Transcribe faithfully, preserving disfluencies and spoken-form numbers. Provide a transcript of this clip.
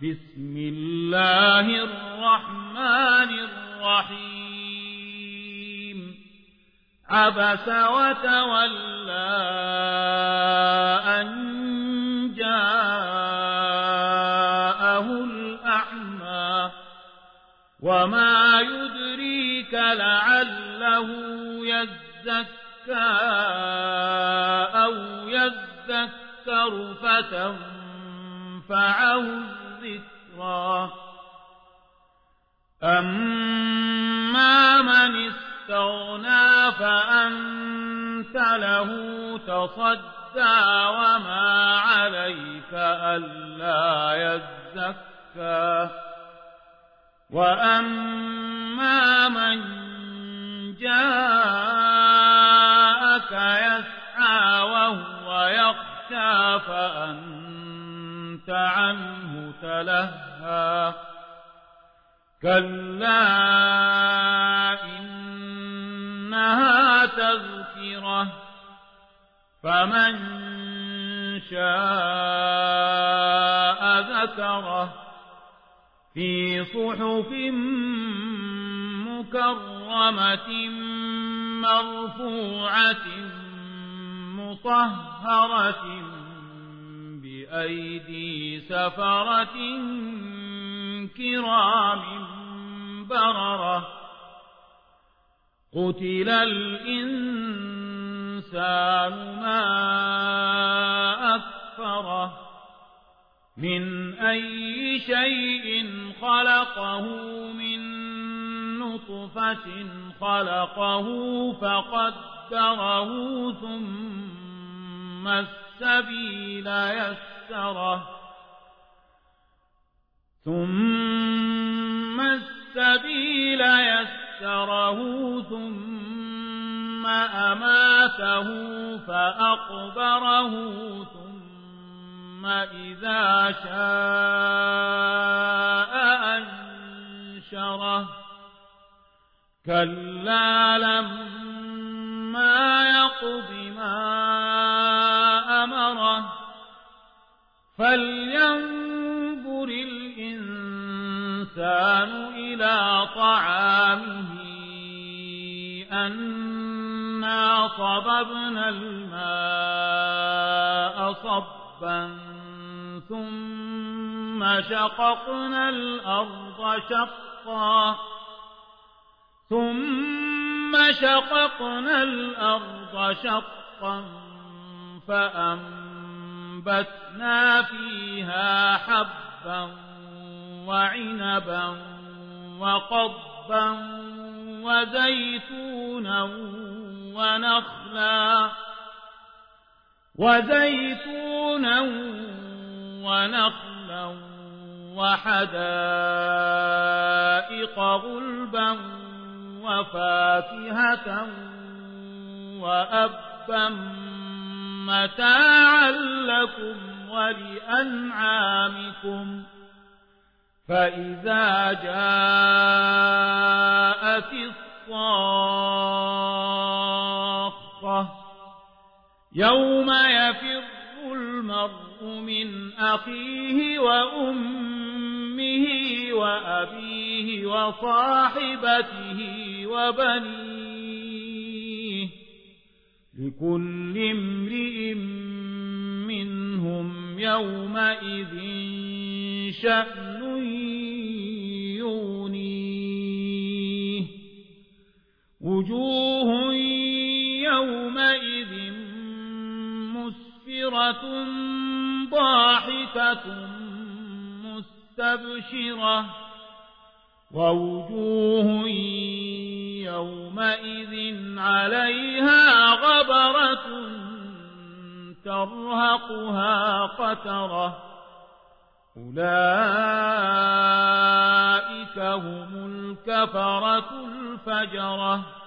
بسم الله الرحمن الرحيم عبس وتولى أن جاءه الأعمى وما يدريك لعله يزكى أو يذكر فتنفعه الذكرى أما من استغنى فأنت له تصدى وما عليك ألا يزكى وأما من جاءك يسعى وهو يخشى فأنت عنه تلهى كلا إنها تذكرة فمن شاء ذكره في صحف مكرمة مرفوعة مطهرة بأيدي سفرة كرام بررة قتل الإنسان ما أكفره من أي شيء خلقه من نطفة خلقه فقدره ثم السبيل يسره ثم السبيل يسره ثم أماته فأقبره ثم إذا شاء أنشره كلا لما يقض ما أمره فلينظر الإنسان إلى طعامه أنا صببنا الماء صبا ثم شققنا الأرض شقا ثم شققنا الأرض شقا فأنبتنا فيها حبا وعنبا وقضبا وزيتونا ونخلا وزيتونا ونخلا وحدائق غلبا وفاكهة وأبا متاعا لكم ولأنعامكم فإذا جاءت الصاخة يوم يفر المرء من أخيه وأمه وأبيه وصاحبته وبنيه لكل امرئ منهم يومئذ شأن يغنيه وجوه يومئذ مسفرة ضاحكة مستبشرة ووجوه يومئذ عليها غبرة ترهقها قترة أولئك هم الكفرة الفجرة